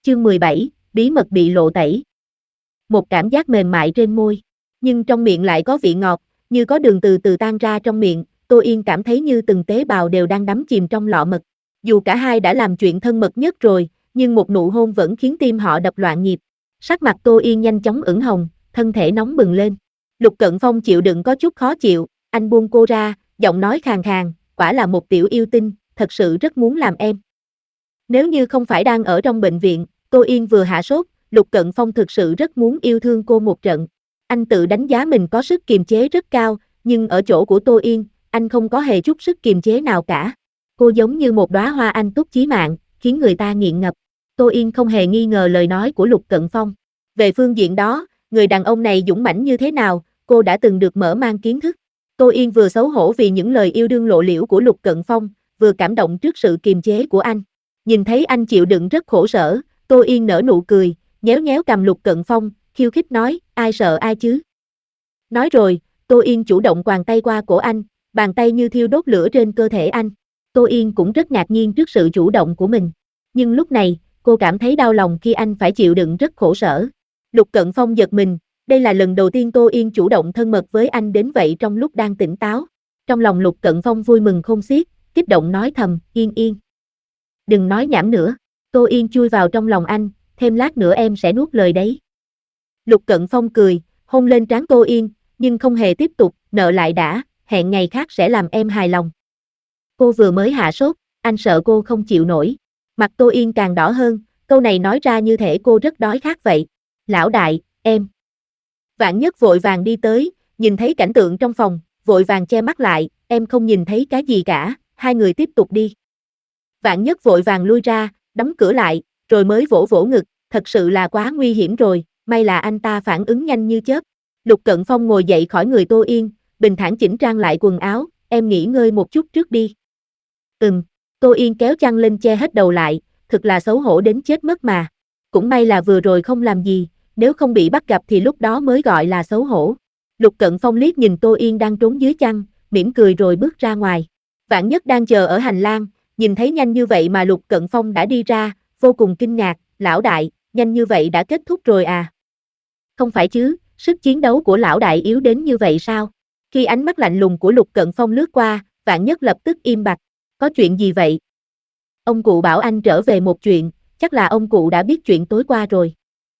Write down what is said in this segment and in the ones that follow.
Chương 17, bí mật bị lộ tẩy. Một cảm giác mềm mại trên môi, nhưng trong miệng lại có vị ngọt, như có đường từ từ tan ra trong miệng, Tô Yên cảm thấy như từng tế bào đều đang đắm chìm trong lọ mật. Dù cả hai đã làm chuyện thân mật nhất rồi, nhưng một nụ hôn vẫn khiến tim họ đập loạn nhịp. Sắc mặt Tô Yên nhanh chóng ửng hồng, thân thể nóng bừng lên. Lục Cận Phong chịu đựng có chút khó chịu, anh buông cô ra, giọng nói khàn khàn, quả là một tiểu yêu tinh, thật sự rất muốn làm em. Nếu như không phải đang ở trong bệnh viện, Tô Yên vừa hạ sốt, Lục Cận Phong thực sự rất muốn yêu thương cô một trận. Anh tự đánh giá mình có sức kiềm chế rất cao, nhưng ở chỗ của Tô Yên, anh không có hề chút sức kiềm chế nào cả. Cô giống như một đóa hoa anh túc chí mạng, khiến người ta nghiện ngập. Tô Yên không hề nghi ngờ lời nói của Lục Cận Phong. Về phương diện đó, người đàn ông này dũng mãnh như thế nào, cô đã từng được mở mang kiến thức. Tô Yên vừa xấu hổ vì những lời yêu đương lộ liễu của Lục Cận Phong, vừa cảm động trước sự kiềm chế của anh. Nhìn thấy anh chịu đựng rất khổ sở, Tô Yên nở nụ cười, nhéo nhéo cằm Lục Cận Phong, khiêu khích nói, ai sợ ai chứ. Nói rồi, Tô Yên chủ động quàng tay qua cổ anh, bàn tay như thiêu đốt lửa trên cơ thể anh. Tô Yên cũng rất ngạc nhiên trước sự chủ động của mình. Nhưng lúc này, cô cảm thấy đau lòng khi anh phải chịu đựng rất khổ sở. Lục Cận Phong giật mình, đây là lần đầu tiên Tô Yên chủ động thân mật với anh đến vậy trong lúc đang tỉnh táo. Trong lòng Lục Cận Phong vui mừng khôn xiết, kích động nói thầm, Yên Yên. Đừng nói nhảm nữa. Tô Yên chui vào trong lòng anh, thêm lát nữa em sẽ nuốt lời đấy. Lục Cận Phong cười, hôn lên trán Tô Yên, nhưng không hề tiếp tục, nợ lại đã, hẹn ngày khác sẽ làm em hài lòng. Cô vừa mới hạ sốt, anh sợ cô không chịu nổi. Mặt Tô Yên càng đỏ hơn, câu này nói ra như thể cô rất đói khát vậy. Lão đại, em. Vạn Nhất vội vàng đi tới, nhìn thấy cảnh tượng trong phòng, vội vàng che mắt lại, em không nhìn thấy cái gì cả, hai người tiếp tục đi. Vạn Nhất vội vàng lui ra, đóng cửa lại, rồi mới vỗ vỗ ngực, thật sự là quá nguy hiểm rồi, may là anh ta phản ứng nhanh như chớp. Lục Cận Phong ngồi dậy khỏi người Tô Yên, bình thản chỉnh trang lại quần áo, em nghỉ ngơi một chút trước đi. Tô Yên kéo chăn lên che hết đầu lại, thực là xấu hổ đến chết mất mà. Cũng may là vừa rồi không làm gì, nếu không bị bắt gặp thì lúc đó mới gọi là xấu hổ. Lục Cận Phong liếc nhìn Tô Yên đang trốn dưới chăn, mỉm cười rồi bước ra ngoài. Vạn Nhất đang chờ ở hành lang, nhìn thấy nhanh như vậy mà Lục Cận Phong đã đi ra, vô cùng kinh ngạc, lão đại, nhanh như vậy đã kết thúc rồi à? Không phải chứ, sức chiến đấu của lão đại yếu đến như vậy sao? Khi ánh mắt lạnh lùng của Lục Cận Phong lướt qua, Vạn Nhất lập tức im bặt. Có chuyện gì vậy? Ông cụ bảo anh trở về một chuyện, chắc là ông cụ đã biết chuyện tối qua rồi.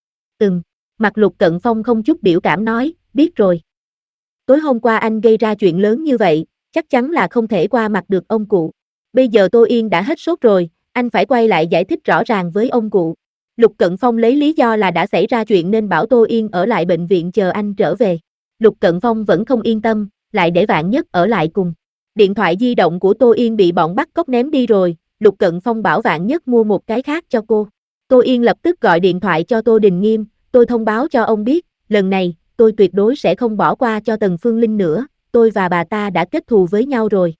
Mặt Lục Cận Phong không chút biểu cảm nói, biết rồi. Tối hôm qua anh gây ra chuyện lớn như vậy, chắc chắn là không thể qua mặt được ông cụ. Bây giờ Tô Yên đã hết sốt rồi, anh phải quay lại giải thích rõ ràng với ông cụ. Lục Cận Phong lấy lý do là đã xảy ra chuyện nên bảo Tô Yên ở lại bệnh viện chờ anh trở về. Lục Cận Phong vẫn không yên tâm, lại để Vạn Nhất ở lại cùng. Điện thoại di động của Tô Yên bị bọn bắt cóc ném đi rồi, Lục Cận Phong bảo Vạn Nhất mua một cái khác cho cô. Tô Yên lập tức gọi điện thoại cho Tô Đình Nghiêm, tôi thông báo cho ông biết, lần này, tôi tuyệt đối sẽ không bỏ qua cho Tần Phương Linh nữa, tôi và bà ta đã kết thù với nhau rồi.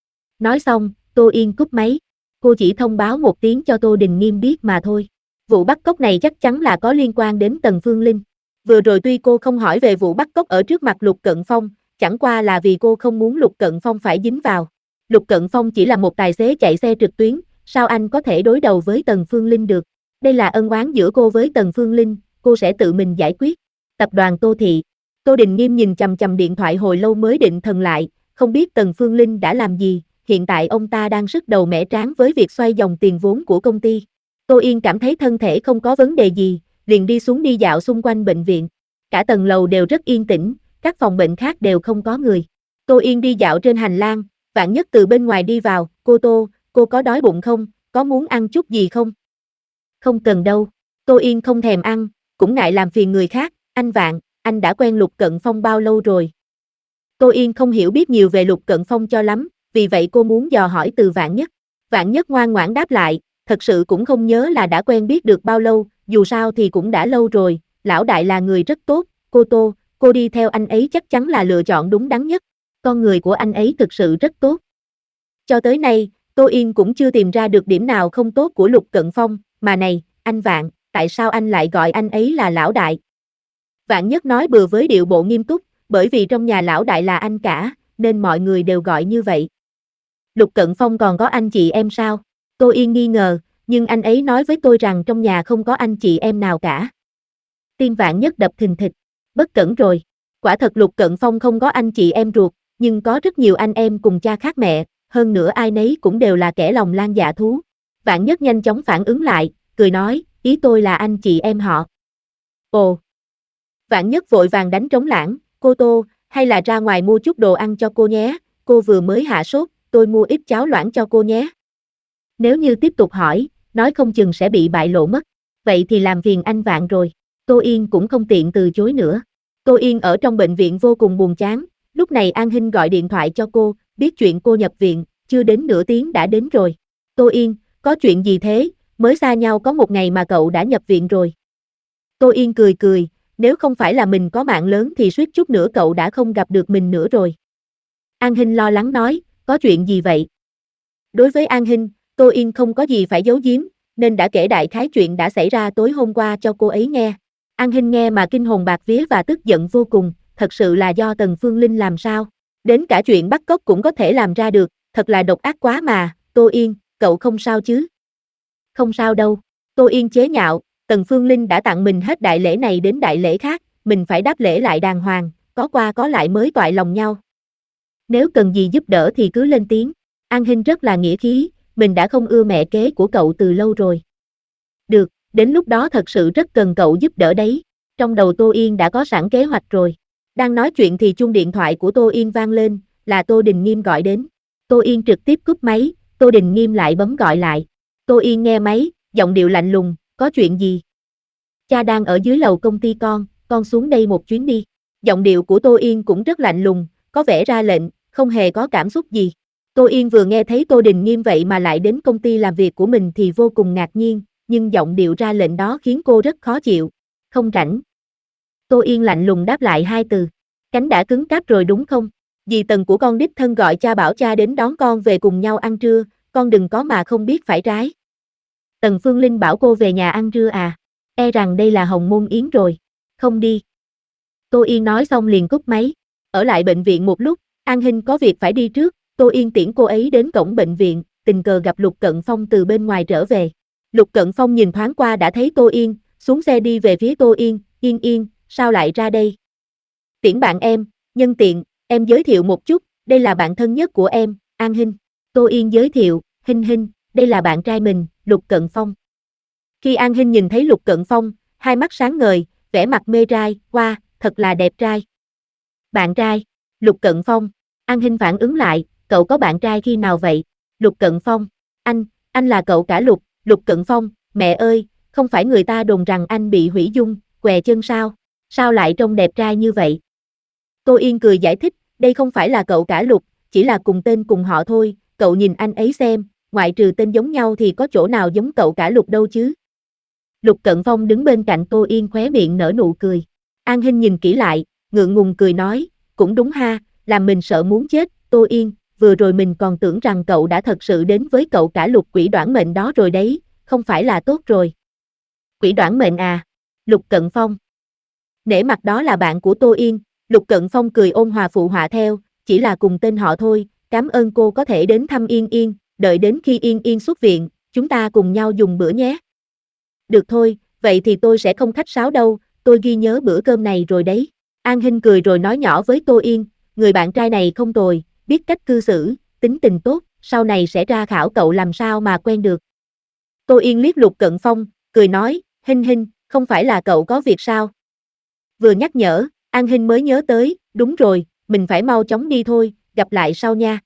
Nói xong, Tô Yên cúp máy, cô chỉ thông báo một tiếng cho Tô Đình Nghiêm biết mà thôi. Vụ bắt cóc này chắc chắn là có liên quan đến Tần Phương Linh. Vừa rồi tuy cô không hỏi về vụ bắt cóc ở trước mặt Lục Cận Phong, chẳng qua là vì cô không muốn Lục Cận Phong phải dính vào. Lục Cận Phong chỉ là một tài xế chạy xe trực tuyến, sao anh có thể đối đầu với Tần Phương Linh được? Đây là ân oán giữa cô với Tần Phương Linh, cô sẽ tự mình giải quyết. Tập đoàn Tô Thị. Tô Đình Nghiêm nhìn chằm chằm điện thoại hồi lâu mới định thần lại, không biết Tần Phương Linh đã làm gì, hiện tại ông ta đang sức đầu mẻ trán với việc xoay dòng tiền vốn của công ty. Tô Yên cảm thấy thân thể không có vấn đề gì, liền đi xuống đi dạo xung quanh bệnh viện. Cả tầng lầu đều rất yên tĩnh, các phòng bệnh khác đều không có người. Tô Yên đi dạo trên hành lang, Vạn Nhất từ bên ngoài đi vào, cô có đói bụng không, có muốn ăn chút gì không? Không cần đâu, Tô Yên không thèm ăn, cũng ngại làm phiền người khác, anh Vạn, anh đã quen Lục Cận Phong bao lâu rồi? Tô Yên không hiểu biết nhiều về Lục Cận Phong cho lắm, vì vậy cô muốn dò hỏi từ Vạn Nhất. Vạn Nhất ngoan ngoãn đáp lại, thật sự cũng không nhớ là đã quen biết được bao lâu, dù sao thì cũng đã lâu rồi, lão đại là người rất tốt, cô đi theo anh ấy chắc chắn là lựa chọn đúng đắn nhất, con người của anh ấy thực sự rất tốt. Cho tới nay, Tô Yên cũng chưa tìm ra được điểm nào không tốt của Lục Cận Phong, mà này, anh Vạn, tại sao anh lại gọi anh ấy là lão đại? Vạn Nhất nói bừa với điệu bộ nghiêm túc, bởi vì trong nhà lão đại là anh cả, nên mọi người đều gọi như vậy. Lục Cận Phong còn có anh chị em sao? Tô Yên nghi ngờ, nhưng anh ấy nói với tôi rằng trong nhà không có anh chị em nào cả. Tim Vạn Nhất đập thình thịch, bất cẩn rồi. Quả thật Lục Cận Phong không có anh chị em ruột, nhưng có rất nhiều anh em cùng cha khác mẹ, hơn nữa ai nấy cũng đều là kẻ lòng lang dạ thú. Vạn Nhất nhanh chóng phản ứng lại, cười nói, ý tôi là anh chị em họ. Ồ! Vạn Nhất vội vàng đánh trống lảng, cô Tô, hay là ra ngoài mua chút đồ ăn cho cô nhé, cô vừa mới hạ sốt, tôi mua ít cháo loãng cho cô nhé. Nếu như tiếp tục hỏi, nói không chừng sẽ bị bại lộ mất, vậy thì làm phiền anh Vạn rồi. Tô Yên cũng không tiện từ chối nữa. Tô Yên ở trong bệnh viện vô cùng buồn chán, lúc này An Hinh gọi điện thoại cho cô, biết chuyện cô nhập viện, chưa đến nửa tiếng đã đến rồi. Tô Yên, có chuyện gì thế, mới xa nhau có một ngày mà cậu đã nhập viện rồi. Tô Yên cười cười, nếu không phải là mình có mạng lớn thì suýt chút nữa cậu đã không gặp được mình nữa rồi. An Hinh lo lắng nói, có chuyện gì vậy? Đối với An Hinh, Tô Yên không có gì phải giấu giếm, nên đã kể đại khái chuyện đã xảy ra tối hôm qua cho cô ấy nghe. An Hinh nghe mà kinh hồn bạt vía và tức giận vô cùng, thật sự là do Tần Phương Linh làm sao? Đến cả chuyện bắt cóc cũng có thể làm ra được, thật là độc ác quá mà. Tô Yên, cậu không sao chứ? Không sao đâu. Tô Yên chế nhạo, Tần Phương Linh đã tặng mình hết đại lễ này đến đại lễ khác, mình phải đáp lễ lại đàng hoàng, có qua có lại mới toại lòng nhau. Nếu cần gì giúp đỡ thì cứ lên tiếng. An Hinh rất là nghĩa khí, mình đã không ưa mẹ kế của cậu từ lâu rồi. Được, đến lúc đó thật sự rất cần cậu giúp đỡ đấy. Trong đầu Tô Yên đã có sẵn kế hoạch rồi. Đang nói chuyện thì chuông điện thoại của Tô Yên vang lên, là Tô Đình Nghiêm gọi đến. Tô Yên trực tiếp cúp máy, Tô Đình Nghiêm lại bấm gọi lại. Tô Yên nghe máy, giọng điệu lạnh lùng, có chuyện gì? Cha đang ở dưới lầu công ty con xuống đây một chuyến đi. Giọng điệu của Tô Yên cũng rất lạnh lùng, có vẻ ra lệnh, không hề có cảm xúc gì. Tô Yên vừa nghe thấy Tô Đình Nghiêm vậy mà lại đến công ty làm việc của mình thì vô cùng ngạc nhiên, nhưng giọng điệu ra lệnh đó khiến cô rất khó chịu. Không rảnh. Tô Yên lạnh lùng đáp lại hai từ. Cánh đã cứng cáp rồi đúng không? Dì Tần của con đích thân gọi cha bảo cha đến đón con về cùng nhau ăn trưa, con đừng có mà không biết phải trái. Tần Phương Linh bảo cô về nhà ăn trưa à? E rằng đây là hồng môn yến rồi. Không đi. Tô Yên nói xong liền cúp máy. Ở lại bệnh viện một lúc, An Hinh có việc phải đi trước, Tô Yên tiễn cô ấy đến cổng bệnh viện, tình cờ gặp Lục Cận Phong từ bên ngoài trở về. Lục Cận Phong nhìn thoáng qua đã thấy Tô Yên, xuống xe đi về phía Tô Yên, Yên, sao lại ra đây? Tiễn bạn em, nhân tiện, em giới thiệu một chút, đây là bạn thân nhất của em, An Hinh. Tô Yên giới thiệu, Hinh, đây là bạn trai mình, Lục Cận Phong. Khi An Hinh nhìn thấy Lục Cận Phong, hai mắt sáng ngời, vẻ mặt mê trai, wow, thật là đẹp trai. Bạn trai, Lục Cận Phong, An Hinh phản ứng lại, cậu có bạn trai khi nào vậy? Lục Cận Phong, anh là cậu cả Lục, Lục Cận Phong, mẹ ơi, không phải người ta đồn rằng anh bị hủy dung, què chân sao? Sao lại trông đẹp trai như vậy? Tô Yên cười giải thích, đây không phải là cậu cả Lục, chỉ là cùng tên cùng họ thôi, cậu nhìn anh ấy xem, ngoại trừ tên giống nhau thì có chỗ nào giống cậu cả Lục đâu chứ? Lục Cận Phong đứng bên cạnh Tô Yên khóe miệng nở nụ cười. An Hinh nhìn kỹ lại, ngượng ngùng cười nói, cũng đúng ha, làm mình sợ muốn chết, Tô Yên, vừa rồi mình còn tưởng rằng cậu đã thật sự đến với cậu cả Lục quỷ đoản mệnh đó rồi đấy, không phải là tốt rồi. Quỷ đoản mệnh à? Lục Cận Phong. Nể mặt đó là bạn của Tô Yên, Lục Cận Phong cười ôn hòa phụ họa theo, chỉ là cùng tên họ thôi, cảm ơn cô có thể đến thăm Yên, đợi đến khi Yên xuất viện, chúng ta cùng nhau dùng bữa nhé. Được thôi, vậy thì tôi sẽ không khách sáo đâu, tôi ghi nhớ bữa cơm này rồi đấy. An Hinh cười rồi nói nhỏ với Tô Yên, người bạn trai này không tồi, biết cách cư xử, tính tình tốt, sau này sẽ ra khảo cậu làm sao mà quen được. Tô Yên liếc Lục Cận Phong, cười nói, Hinh, không phải là cậu có việc sao? Vừa nhắc nhở, An Hinh mới nhớ tới, đúng rồi, mình phải mau chóng đi thôi, gặp lại sau nha.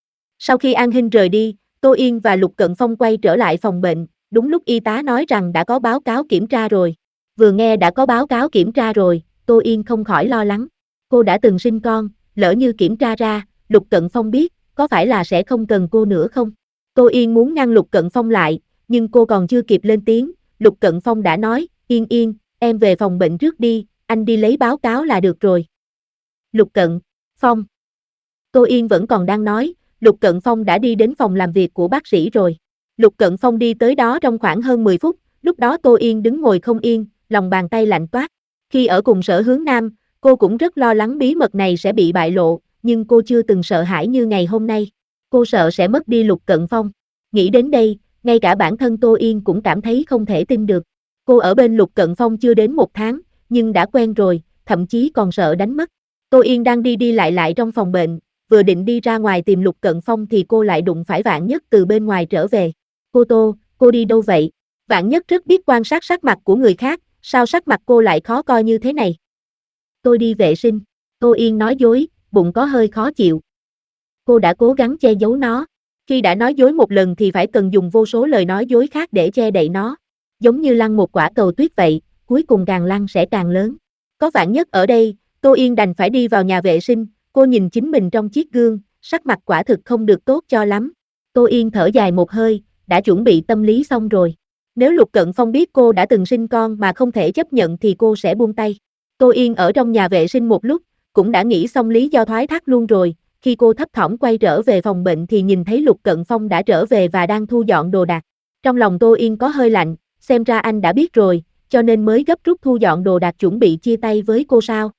Sau khi An Hinh rời đi, Tô Yên và Lục Cận Phong quay trở lại phòng bệnh, đúng lúc y tá nói rằng đã có báo cáo kiểm tra rồi. Vừa nghe đã có báo cáo kiểm tra rồi, Tô Yên không khỏi lo lắng. Cô đã từng sinh con, lỡ như kiểm tra ra, Lục Cận Phong biết, có phải là sẽ không cần cô nữa không? Tô Yên muốn ngăn Lục Cận Phong lại, nhưng cô còn chưa kịp lên tiếng, Lục Cận Phong đã nói, Yên, em về phòng bệnh trước đi, anh đi lấy báo cáo là được rồi. Lục Cận Phong. Tô Yên vẫn còn đang nói, Lục Cận Phong đã đi đến phòng làm việc của bác sĩ rồi. Lục Cận Phong đi tới đó trong khoảng hơn 10 phút, lúc đó Tô Yên đứng ngồi không yên, lòng bàn tay lạnh toát. Khi ở cùng Sở Hướng Nam, cô cũng rất lo lắng bí mật này sẽ bị bại lộ, nhưng cô chưa từng sợ hãi như ngày hôm nay. Cô sợ sẽ mất đi Lục Cận Phong. Nghĩ đến đây, Ngay cả bản thân Tô Yên cũng cảm thấy không thể tin được. Cô ở bên Lục Cận Phong chưa đến 1 tháng, nhưng đã quen rồi, thậm chí còn sợ đánh mất. Tô Yên đang đi đi lại trong phòng bệnh, vừa định đi ra ngoài tìm Lục Cận Phong thì cô lại đụng phải Vạn Nhất từ bên ngoài trở về. Cô Tô, cô đi đâu vậy? Vạn Nhất rất biết quan sát sắc mặt của người khác, sao sắc mặt cô lại khó coi như thế này? Tôi đi vệ sinh. Tô Yên nói dối, bụng có hơi khó chịu. Cô đã cố gắng che giấu nó. Khi đã nói dối một lần thì phải cần dùng vô số lời nói dối khác để che đậy nó. Giống như lăn một quả cầu tuyết vậy, cuối cùng càng lăn sẽ càng lớn. Có Vạn Nhất ở đây, Tô Yên đành phải đi vào nhà vệ sinh, cô nhìn chính mình trong chiếc gương, sắc mặt quả thực không được tốt cho lắm. Tô Yên thở dài một hơi, đã chuẩn bị tâm lý xong rồi. Nếu Lục Cận Phong biết cô đã từng sinh con mà không thể chấp nhận thì cô sẽ buông tay. Tô Yên ở trong nhà vệ sinh một lúc, cũng đã nghĩ xong lý do thoái thác luôn rồi. Khi cô thấp thỏm quay trở về phòng bệnh thì nhìn thấy Lục Cận Phong đã trở về và đang thu dọn đồ đạc. Trong lòng Tô Yên có hơi lạnh, xem ra anh đã biết rồi, cho nên mới gấp rút thu dọn đồ đạc chuẩn bị chia tay với cô sao.